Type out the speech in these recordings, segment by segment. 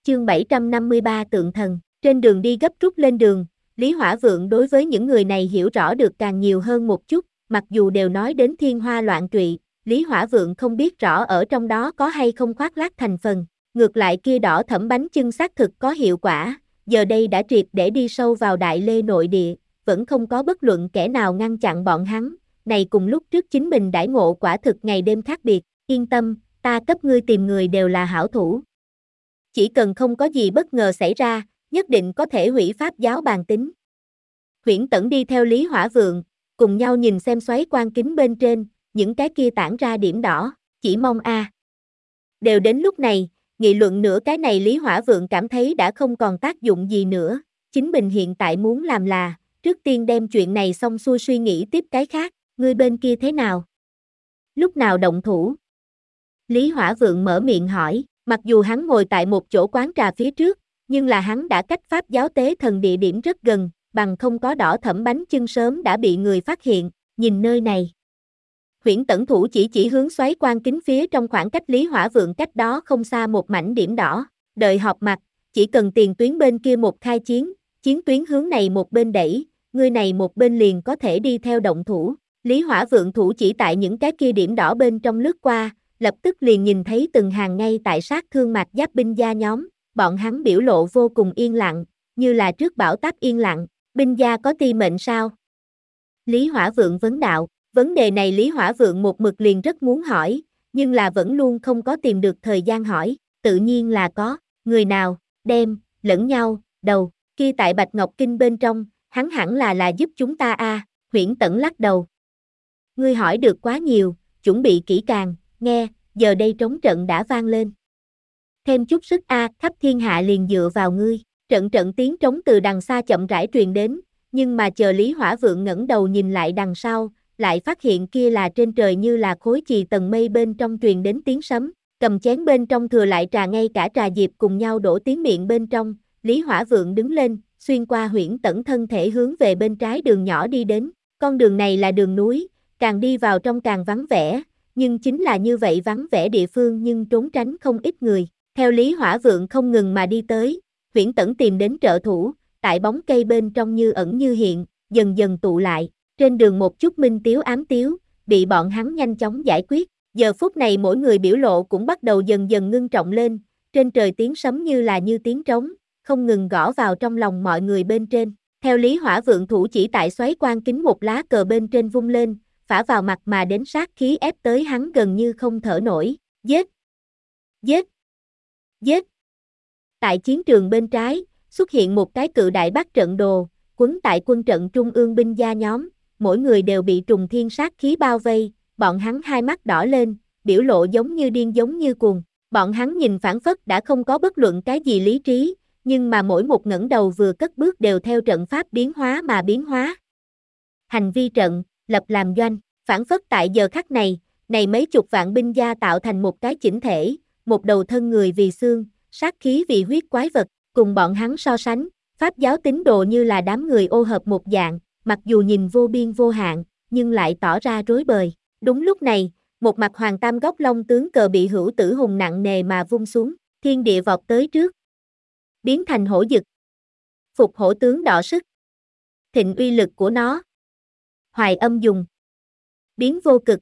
Chương 753 Tượng thần. Trên đường đi gấp rút lên đường, Lý Hỏa Vượng đối với những người này hiểu rõ được càng nhiều hơn một chút, mặc dù đều nói đến thiên hoa loạn trụy, Lý Hỏa Vượng không biết rõ ở trong đó có hay không khoác lác thành phần. Ngược lại kia đỏ thẫm bánh chưng xác thực có hiệu quả, giờ đây đã triệt để đi sâu vào Đại Lê nội địa, vẫn không có bất luận kẻ nào ngăn chặn bọn hắn, này cùng lúc trước chính mình đãi ngộ quả thực ngày đêm khác biệt, yên tâm, ta cấp ngươi tìm người đều là hảo thủ. Chỉ cần không có gì bất ngờ xảy ra, nhất định có thể hủy pháp giáo bàn tính. Huyễn Tẩn đi theo Lý Hỏa Vượng, cùng nhau nhìn xem xoáy quan kính bên trên, những cái kia tản ra điểm đỏ, chỉ mong Đều đến lúc này, nghị luận nửa cái này Lý Hỏa Vượng cảm thấy đã không còn tác dụng gì nữa, chính mình hiện tại muốn làm là, trước tiên đem chuyện này xong xuôi suy nghĩ tiếp cái khác, ngươi bên kia thế nào? Lúc nào động thủ? Lý Hỏa Vượng mở miệng hỏi, mặc dù hắn ngồi tại một chỗ quán trà phía trước, nhưng là hắn đã cách pháp giáo tế thần địa điểm rất gần, bằng không có đỏ thẫm bánh chưng sớm đã bị người phát hiện, nhìn nơi này. Huyễn Tẩn thủ chỉ hướng xoáy quan kính phía trong khoảng cách Lý Hỏa Vượng cách đó không xa một mảnh điểm đỏ, đợi họp mặt, chỉ cần tiền tuyến bên kia một khai chiến, chiến tuyến hướng này một bên đẩy, người này một bên liền có thể đi theo động thủ. Lý Hỏa Vượng thủ chỉ tại những cái kia điểm đỏ bên trong lướt qua, lập tức liền nhìn thấy từng hàng ngay tại sát thương mạc giáp binh gia nhóm, bọn hắn biểu lộ vô cùng yên lặng, như là trước bão táp yên lặng, binh gia có ti mệnh sao? Lý Hỏa Vượng vấn đạo, vấn đề này Lý Hỏa Vượng một mực liền rất muốn hỏi, nhưng là vẫn luôn không có tìm được thời gian hỏi, tự nhiên là có, người nào, đem, lẫn nhau, đầu, kia tại Bạch Ngọc Kinh bên trong, hắn hẳn là giúp chúng ta Huyễn Tẩn lắc đầu. Ngươi hỏi được quá nhiều, chuẩn bị kỹ càng, nghe, giờ đây trống trận đã vang lên. Thêm chút sức khắp thiên hạ liền dựa vào ngươi, trận tiếng trống từ đằng xa chậm rãi truyền đến, nhưng mà chờ Lý Hỏa Vượng ngẩng đầu nhìn lại đằng sau, lại phát hiện kia là trên trời như là khối chì tầng mây bên trong truyền đến tiếng sấm, cầm chén bên trong thừa lại trà ngay cả trà diệp cùng nhau đổ tiếng miệng bên trong, Lý Hỏa Vượng đứng lên, xuyên qua Huyễn Tẩn thân thể hướng về bên trái đường nhỏ đi đến, con đường này là đường núi, càng đi vào trong càng vắng vẻ, nhưng chính là như vậy vắng vẻ địa phương nhưng trốn tránh không ít người, theo Lý Hỏa Vượng không ngừng mà đi tới, Huyễn Tẩn tìm đến trợ thủ, tại bóng cây bên trong như ẩn như hiện, dần dần tụ lại. Trên đường một chút minh tiếu ám tiếu, bị bọn hắn nhanh chóng giải quyết, giờ phút này mỗi người biểu lộ cũng bắt đầu dần dần ngưng trọng lên, trên trời tiếng sấm như là như tiếng trống, không ngừng gõ vào trong lòng mọi người bên trên, theo Lý Hỏa Vượng thủ chỉ tại xoáy quan kính một lá cờ bên trên vung lên, phả vào mặt mà đến sát khí ép tới hắn gần như không thở nổi, giết, giết, giết. Tại chiến trường bên trái, xuất hiện một cái cự đại bát trận đồ, quấn tại quân trận trung ương binh gia nhóm, mỗi người đều bị trùng thiên sát khí bao vây, bọn hắn hai mắt đỏ lên, biểu lộ giống như điên giống như cuồng, bọn hắn nhìn phảng phất đã không có bất luận cái gì lý trí, nhưng mà mỗi một ngẩng đầu vừa cất bước đều theo trận pháp biến hóa mà biến hóa. Hành vi trận, lập làm doanh, phảng phất tại giờ khắc này, này mấy chục vạn binh gia tạo thành một cái chỉnh thể, một đầu thân người vì xương, sát khí vì huyết quái vật, cùng bọn hắn so sánh, pháp giáo tín đồ như là đám người ô hợp một dạng, mặc dù nhìn vô biên vô hạn, nhưng lại tỏ ra rối bời. Đúng lúc này, một mặt hoàng tam góc long tướng cờ bị Hữu Tử Hùng nặng nề mà vung xuống, thiên địa vọt tới trước, biến thành hổ dực. Phục hổ tướng đọ sức. Thịnh uy lực của nó. Hoài âm dùng. Biến vô cực.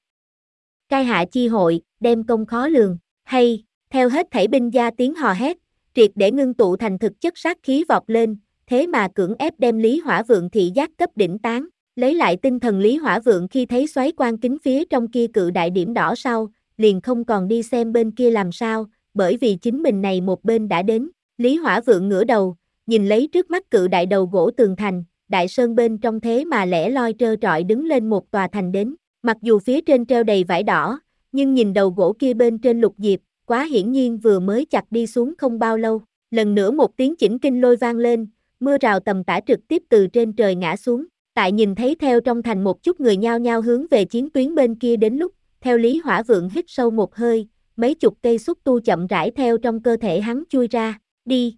Cai hạ chi hội, đem công khó lường, hay, theo hết thảy binh gia tiếng hò hét, triệt để ngưng tụ thành thực chất sát khí vọt lên, thế mà cưỡng ép đem Lý Hỏa Vượng thị giác cấp đỉnh tán, lấy lại tinh thần Lý Hỏa Vượng khi thấy xoáy quan kính phía trong kia cự đại điểm đỏ sau, liền không còn đi xem bên kia làm sao, bởi vì chính mình này một bên đã đến, Lý Hỏa Vượng ngửa đầu, nhìn lấy trước mắt cự đại đầu gỗ tường thành, đại sơn bên trong thế mà lẻ loi trơ trọi đứng lên một tòa thành đến, mặc dù phía trên treo đầy vải đỏ, nhưng nhìn đầu gỗ kia bên trên lục diệp, quá hiển nhiên vừa mới chặt đi xuống không bao lâu, lần nữa một tiếng chỉnh kinh lôi vang lên, mưa rào tầm tã trực tiếp từ trên trời ngã xuống, tại nhìn thấy theo trong thành một chút người nhao nhao hướng về chiến tuyến bên kia đến lúc, theo Lý Hỏa Vượng hít sâu một hơi, mấy chục cây xúc tu chậm rãi theo trong cơ thể hắn chui ra, đi.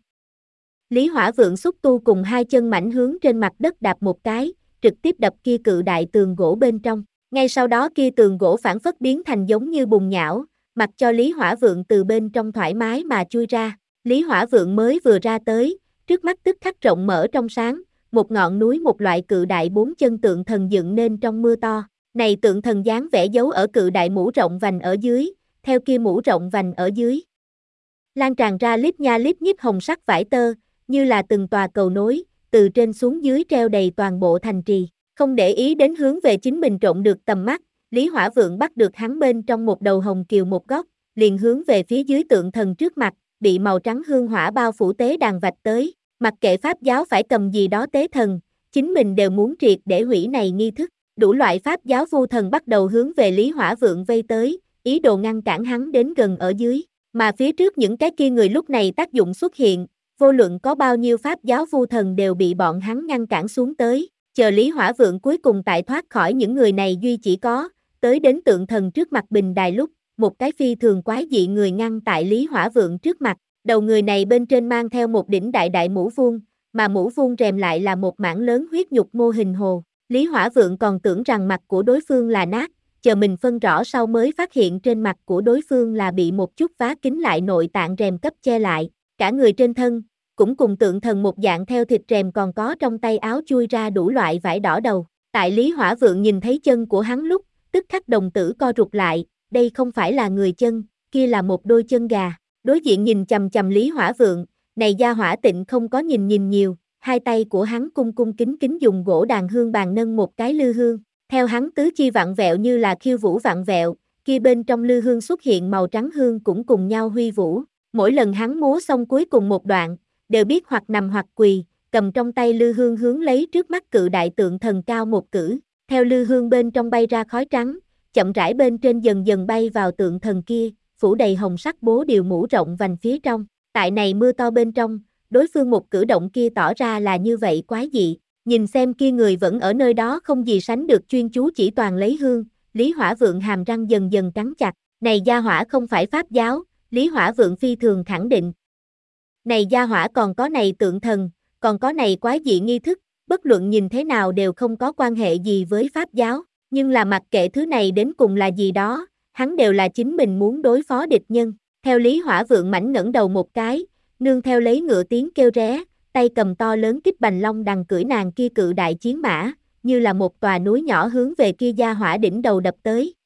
Lý Hỏa Vượng xúc tu cùng hai chân mảnh hướng trên mặt đất đạp một cái, trực tiếp đập kia cự đại tường gỗ bên trong, ngay sau đó kia tường gỗ phản phất biến thành giống như bùn nhão, mặc cho Lý Hỏa Vượng từ bên trong thoải mái mà chui ra. Lý Hỏa Vượng mới vừa ra tới, trước mắt tức khắc rộng mở trong sáng, một ngọn núi một loại cự đại 4 chân tượng thần dựng nên trong mưa to. Này tượng thần dáng vẽ dấu ở cự đại mũ rộng vành ở dưới, theo kia mũ rộng vành ở dưới lan tràn ra lít nha lít nhít hồng sắc vải tơ, như là từng tòa cầu nối, từ trên xuống dưới treo đầy toàn bộ thành trì. Không để ý đến hướng về chính mình trộn được tầm mắt, Lý Hỏa Vượng bắt được hắn bên trong một đầu hồng kiều một góc, liền hướng về phía dưới tượng thần trước mặt, bị màu trắng hương hỏa bao phủ tế đàn vạch tới, mặc kệ pháp giáo phải cầm gì đó tế thần, chính mình đều muốn triệt để hủy này nghi thức. Đủ loại pháp giáo vu thần bắt đầu hướng về Lý Hỏa Vượng vây tới, ý đồ ngăn cản hắn đến gần ở dưới, mà phía trước những cái kia người lúc này tác dụng xuất hiện, vô luận có bao nhiêu pháp giáo vu thần đều bị bọn hắn ngăn cản xuống tới, chờ Lý Hỏa Vượng cuối cùng tại thoát khỏi những người này duy chỉ có, tới đến tượng thần trước mặt bình đài lúc, một cái phi thường quái dị người ngăn tại Lý Hỏa Vượng trước mặt, đầu người này bên trên mang theo một đỉnh đại đại mũ vuông, mà mũ vuông rèm lại là một mảng lớn huyết nhục mô hình hồ. Lý Hỏa Vượng còn tưởng rằng mặt của đối phương là nát, chờ mình phân rõ sau mới phát hiện trên mặt của đối phương là bị một chút vá kín lại nội tạng rèm cấp che lại, cả người trên thân, cũng cùng tượng thần một dạng theo thịt rèm còn có trong tay áo chui ra đủ loại vải đỏ đầu. Tại Lý Hỏa Vượng nhìn thấy chân của hắn lúc, tức khắc đồng tử co rụt lại, đây không phải là người chân, kia là một đôi chân gà. Đối diện nhìn chằm chằm Lý Hỏa Vượng, này gia hỏa tịnh không có nhìn nhiều, hai tay của hắn cung cung kính kính dùng gỗ đàn hương bàn nâng một cái lư hương, theo hắn tứ chi vặn vẹo như là khiêu vũ vặn vẹo, kia bên trong lư hương xuất hiện màu trắng hương cũng cùng nhau huy vũ, mỗi lần hắn múa xong cuối cùng một đoạn, đều biết hoặc nằm hoặc quỳ, cầm trong tay lư hương hướng lấy trước mắt cự đại tượng thần cao một cử, theo lư hương bên trong bay ra khói trắng, chậm rãi bên trên dần dần bay vào tượng thần kia, phủ đầy hồng sắc bố điều mũ rộng vành phía trong, tại này mưa to bên trong, đối phương một cử động kia tỏ ra là như vậy quái dị, nhìn xem kia người vẫn ở nơi đó không gì sánh được chuyên chú chỉ toàn lấy hương, Lý Hỏa Vượng hàm răng dần dần cắn chặt, này gia hỏa không phải pháp giáo, Lý Hỏa Vượng phi thường khẳng định. Này gia hỏa còn có này tượng thần, còn có này quái dị nghi thức, bất luận nhìn thế nào đều không có quan hệ gì với pháp giáo, nhưng là mặc kệ thứ này đến cùng là gì đó, hắn đều là chính mình muốn đối phó địch nhân. Theo Lý Hỏa Vượng mảnh ngẩng đầu một cái, nương theo lấy ngựa tiếng kêu ré, tay cầm to lớn kích bành long đằng cưỡi nàng kia cự đại chiến mã, như là một tòa núi nhỏ hướng về kia gia hỏa đỉnh đầu đập tới.